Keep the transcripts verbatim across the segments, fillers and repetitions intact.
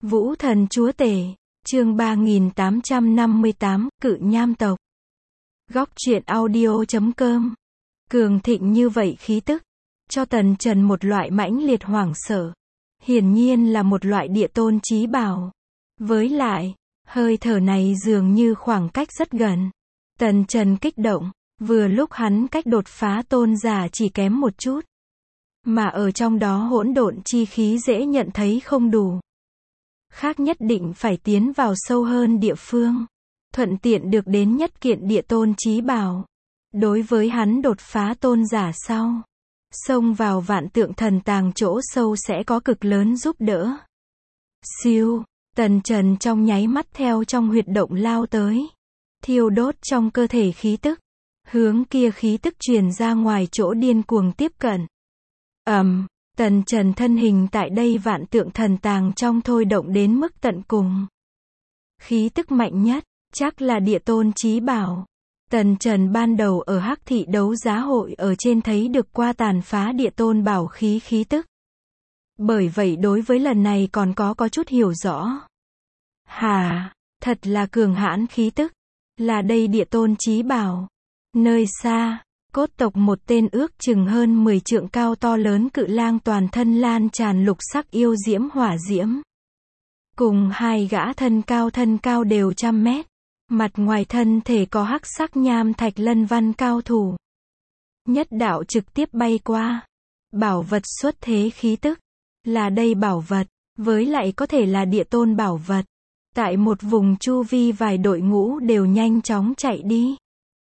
Vũ thần chúa tể, chương ba nghìn tám trăm năm mươi tám, cự nham tộc. Góc truyện audio chấm com. Cường thịnh như vậy khí tức, cho Tần Trần một loại mãnh liệt hoảng sợ. Hiển nhiên là một loại địa tôn chí bảo. Với lại, hơi thở này dường như khoảng cách rất gần. Tần Trần kích động, vừa lúc hắn cách đột phá tôn giả chỉ kém một chút. Mà ở trong đó hỗn độn chi khí dễ nhận thấy không đủ. Khác nhất định phải tiến vào sâu hơn địa phương. Thuận tiện được đến nhất kiện địa tôn chí bảo. Đối với hắn đột phá tôn giả sau, xông vào vạn tượng thần tàng chỗ sâu sẽ có cực lớn giúp đỡ. Siêu, Tần Trần trong nháy mắt theo trong huyệt động lao tới. Thiêu đốt trong cơ thể khí tức. Hướng kia khí tức truyền ra ngoài chỗ điên cuồng tiếp cận. ầm, um, Tần Trần thân hình tại đây vạn tượng thần tàng trong thôi động đến mức tận cùng. Khí tức mạnh nhất, chắc là địa tôn chí bảo. Tần Trần ban đầu ở Hắc Thị đấu giá hội ở trên thấy được qua tàn phá địa tôn bảo khí khí tức. Bởi vậy đối với lần này còn có có chút hiểu rõ. Hà, thật là cường hãn khí tức. Là đây địa tôn chí bảo. Nơi xa, cốt tộc một tên ước chừng hơn mười trượng cao to lớn cự lang toàn thân lan tràn lục sắc yêu diễm hỏa diễm. Cùng hai gã thân cao thân cao đều trăm mét. Mặt ngoài thân thể có hắc sắc nham thạch lân văn cao thủ. Nhất đạo trực tiếp bay qua. Bảo vật xuất thế khí tức. Là đây bảo vật, với lại có thể là địa tôn bảo vật. Tại một vùng chu vi vài đội ngũ đều nhanh chóng chạy đi.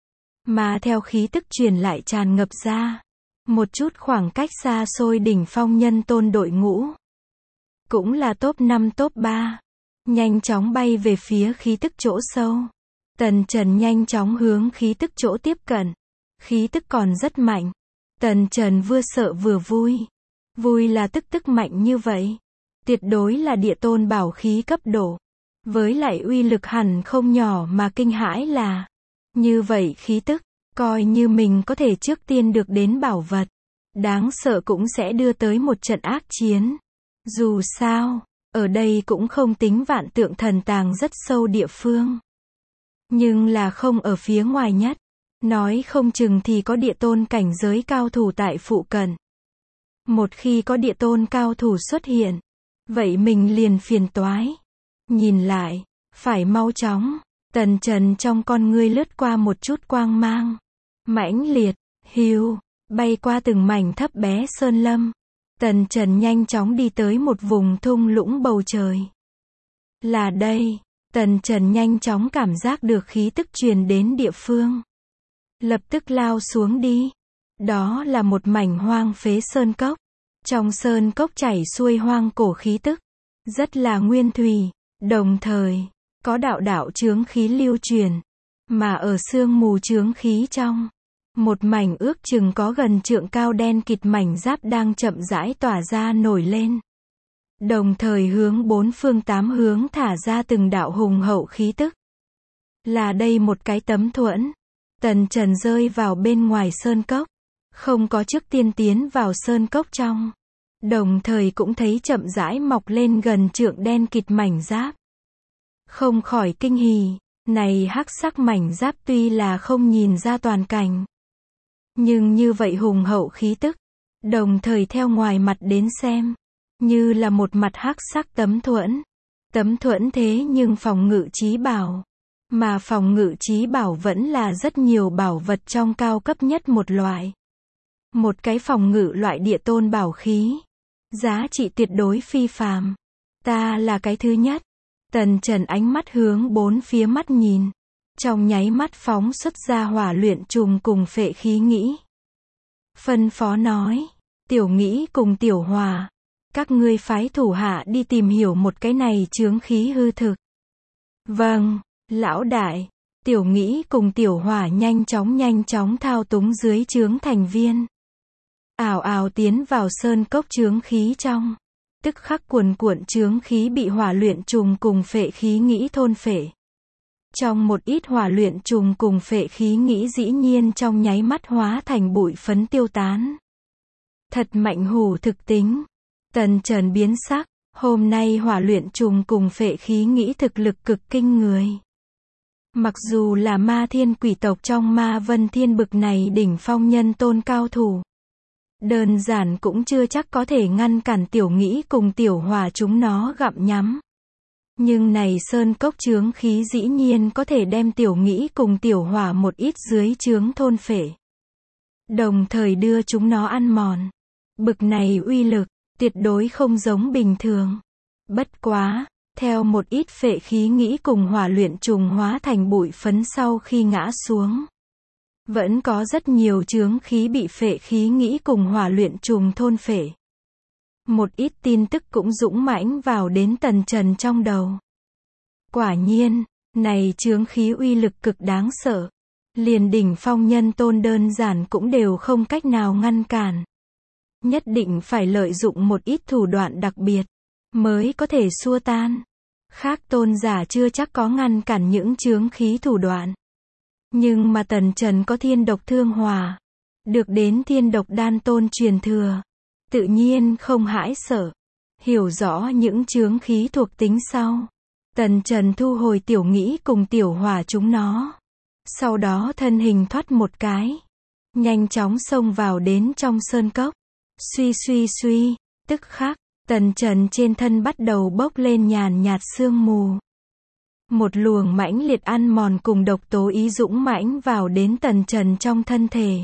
Mà theo khí tức truyền lại tràn ngập ra. Một chút khoảng cách xa xôi đỉnh phong nhân tôn đội ngũ. Cũng là top năm top ba. Nhanh chóng bay về phía khí tức chỗ sâu. Tần Trần nhanh chóng hướng khí tức chỗ tiếp cận. Khí tức còn rất mạnh. Tần Trần vừa sợ vừa vui. Vui là tức tức mạnh như vậy. Tuyệt đối là địa tôn bảo khí cấp độ. Với lại uy lực hẳn không nhỏ mà kinh hãi là. Như vậy khí tức, coi như mình có thể trước tiên được đến bảo vật. Đáng sợ cũng sẽ đưa tới một trận ác chiến. Dù sao, ở đây cũng không tính vạn tượng thần tàng rất sâu địa phương. Nhưng là không ở phía ngoài nhất. Nói không chừng thì có địa tôn cảnh giới cao thủ tại phụ cận. Một khi có địa tôn cao thủ xuất hiện, vậy mình liền phiền toái. Nhìn lại, phải mau chóng. Tần Trần trong con ngươi lướt qua một chút quang mang. Mãnh liệt, hiu, bay qua từng mảnh thấp bé sơn lâm. Tần Trần nhanh chóng đi tới một vùng thung lũng bầu trời. Là đây. Tần Trần nhanh chóng cảm giác được khí tức truyền đến địa phương. Lập tức lao xuống đi. Đó là một mảnh hoang phế sơn cốc. Trong sơn cốc chảy xuôi hoang cổ khí tức. Rất là nguyên thủy. Đồng thời, có đạo đạo chướng khí lưu truyền. Mà ở sương mù chướng khí trong, một mảnh ước chừng có gần trượng cao đen kịt mảnh giáp đang chậm rãi tỏa ra nổi lên. Đồng thời hướng bốn phương tám hướng thả ra từng đạo hùng hậu khí tức. Là đây một cái tấm thuẫn. Tần Trần rơi vào bên ngoài sơn cốc. Không có trước tiên tiến vào sơn cốc trong. Đồng thời cũng thấy chậm rãi mọc lên gần trượng đen kịt mảnh giáp. Không khỏi kinh hỉ. Này hắc sắc mảnh giáp tuy là không nhìn ra toàn cảnh. Nhưng như vậy hùng hậu khí tức. Đồng thời theo ngoài mặt đến xem. Như là một mặt hắc sắc tấm thuẫn. Tấm thuẫn thế nhưng phòng ngự chí bảo. Mà phòng ngự chí bảo vẫn là rất nhiều bảo vật trong cao cấp nhất một loại. Một cái phòng ngự loại địa tôn bảo khí. Giá trị tuyệt đối phi phàm. Ta là cái thứ nhất. Tần Trần ánh mắt hướng bốn phía mắt nhìn. Trong nháy mắt phóng xuất ra hỏa luyện trùng cùng phệ khí nghĩ. Phân phó nói. Tiểu nghĩ cùng tiểu hòa. Các ngươi phái thủ hạ đi tìm hiểu một cái này chướng khí hư thực. Vâng, lão đại. Tiểu nghĩ cùng tiểu hỏa nhanh chóng nhanh chóng thao túng dưới chướng thành viên. Ào ào tiến vào sơn cốc chướng khí trong. Tức khắc cuồn cuộn chướng khí bị hỏa luyện trùng cùng phệ khí nghĩ thôn phệ. Trong một ít hỏa luyện trùng cùng phệ khí nghĩ dĩ nhiên trong nháy mắt hóa thành bụi phấn tiêu tán. Thật mạnh hủ thực tính. Tần Trần biến sắc. Hôm nay hỏa luyện trùng cùng phệ khí nghĩ thực lực cực kinh người. Mặc dù là ma thiên quỷ tộc trong ma vân thiên bực này đỉnh phong nhân tôn cao thủ, đơn giản cũng chưa chắc có thể ngăn cản tiểu nghĩ cùng tiểu hỏa chúng nó gặm nhắm. Nhưng này sơn cốc chướng khí dĩ nhiên có thể đem tiểu nghĩ cùng tiểu hỏa một ít dưới chướng thôn phệ, đồng thời đưa chúng nó ăn mòn. Bực này uy lực, tuyệt đối không giống bình thường. Bất quá, theo một ít phệ khí nghĩ cùng hỏa luyện trùng hóa thành bụi phấn sau khi ngã xuống, vẫn có rất nhiều chướng khí bị phệ khí nghĩ cùng hỏa luyện trùng thôn phệ. Một ít tin tức cũng dũng mãnh vào đến Tần Trần trong đầu. Quả nhiên, này chướng khí uy lực cực đáng sợ. Liền đỉnh phong nhân tôn đơn giản cũng đều không cách nào ngăn cản. Nhất định phải lợi dụng một ít thủ đoạn đặc biệt, mới có thể xua tan. Khác tôn giả chưa chắc có ngăn cản những chướng khí thủ đoạn. Nhưng mà Tần Trần có thiên độc thương hòa, được đến thiên độc đan tôn truyền thừa, tự nhiên không hãi sợ. Hiểu rõ những chướng khí thuộc tính sau, Tần Trần thu hồi tiểu nghĩ cùng tiểu hỏa chúng nó. Sau đó thân hình thoát một cái, nhanh chóng xông vào đến trong sơn cốc. Suy suy suy, tức khắc, Tần Trần trên thân bắt đầu bốc lên nhàn nhạt sương mù. Một luồng mãnh liệt ăn mòn cùng độc tố ý dũng mãnh vào đến Tần Trần trong thân thể.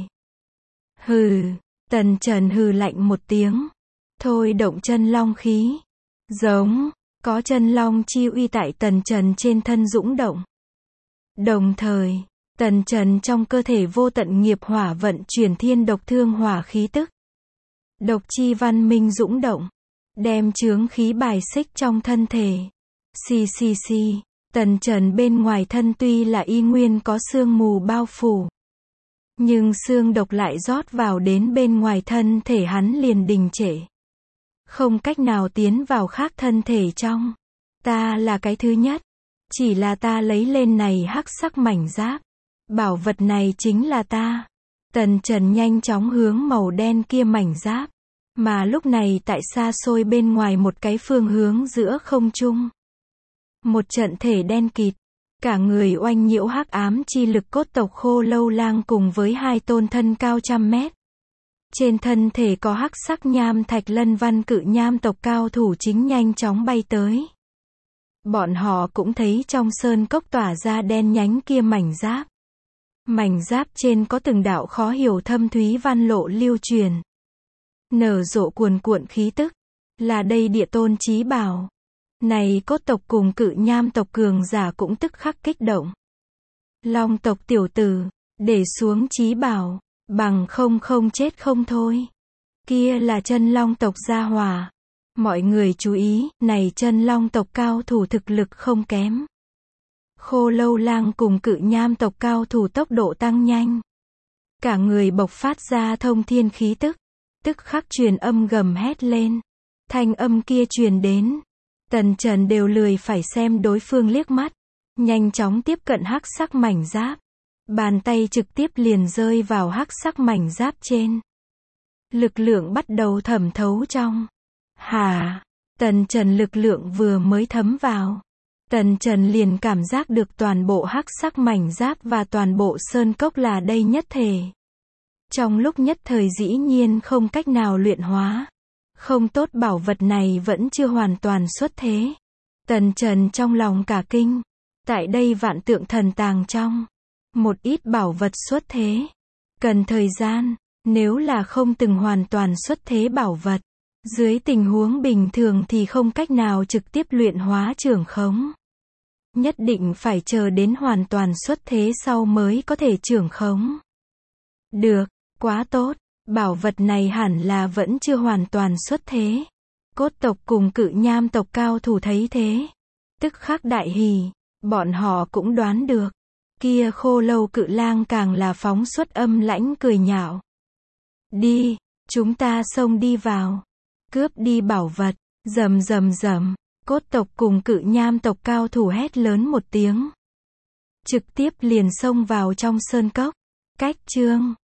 Hừ, Tần Trần hừ lạnh một tiếng, thôi động chân long khí. Giống, có chân long chi uy tại Tần Trần trên thân dũng động. Đồng thời, Tần Trần trong cơ thể vô tận nghiệp hỏa vận chuyển thiên độc thương hỏa khí tức. Độc chi văn minh dũng động, đem chướng khí bài xích trong thân thể. Xì xì xì, Tần Trần bên ngoài thân tuy là y nguyên có sương mù bao phủ, nhưng xương độc lại rót vào đến bên ngoài thân thể hắn liền đình trệ, không cách nào tiến vào khác thân thể trong. Ta là cái thứ nhất, chỉ là ta lấy lên này hắc sắc mảnh giáp, bảo vật này chính là ta. Tần Trần nhanh chóng hướng màu đen kia mảnh giáp, mà lúc này tại xa xôi bên ngoài một cái phương hướng giữa không trung, một trận thể đen kịt, cả người oanh nhiễu hắc ám chi lực cốt tộc Khô Lâu Lang cùng với hai tôn thân cao trăm mét. Trên thân thể có hắc sắc nham thạch lân văn cự nham tộc cao thủ chính nhanh chóng bay tới. Bọn họ cũng thấy trong sơn cốc tỏa ra đen nhánh kia mảnh giáp. Mảnh giáp trên có từng đạo khó hiểu thâm thúy văn lộ lưu truyền, nở rộ cuồn cuộn khí tức, là đây địa tôn chí bảo. Này cốt tộc cùng cự nham tộc cường giả cũng tức khắc kích động. Long tộc tiểu tử, để xuống chí bảo, bằng không không chết không thôi. Kia là chân long tộc gia hỏa. Mọi người chú ý, này chân long tộc cao thủ thực lực không kém. Khô Lâu Lang cùng cự nham tộc cao thủ tốc độ tăng nhanh. Cả người bộc phát ra thông thiên khí tức, tức khắc truyền âm gầm hét lên. Thanh âm kia truyền đến, Tần Trần đều lười phải xem đối phương liếc mắt, nhanh chóng tiếp cận hắc sắc mảnh giáp. Bàn tay trực tiếp liền rơi vào hắc sắc mảnh giáp trên. Lực lượng bắt đầu thẩm thấu trong. Hả? Tần Trần lực lượng vừa mới thấm vào, Tần Trần liền cảm giác được toàn bộ hắc sắc mảnh giáp và toàn bộ sơn cốc là đây nhất thể. Trong lúc nhất thời dĩ nhiên không cách nào luyện hóa. Không tốt, bảo vật này vẫn chưa hoàn toàn xuất thế. Tần Trần trong lòng cả kinh. Tại đây vạn tượng thần tàng trong, một ít bảo vật xuất thế, cần thời gian. Nếu là không từng hoàn toàn xuất thế bảo vật, dưới tình huống bình thường thì không cách nào trực tiếp luyện hóa trưởng khống. Nhất định phải chờ đến hoàn toàn xuất thế sau mới có thể trưởng khống. Được, quá tốt, bảo vật này hẳn là vẫn chưa hoàn toàn xuất thế. Cốt tộc cùng cự nham tộc cao thủ thấy thế, tức khắc đại hỉ, bọn họ cũng đoán được. Kia Khô Lâu Cự Lang càng là phóng xuất âm lãnh cười nhạo. Đi, chúng ta xông đi vào, cướp đi bảo vật. Rầm rầm rầm, cốt tộc cùng cự nham tộc cao thủ hét lớn một tiếng, trực tiếp liền xông vào trong sơn cốc. Cách chương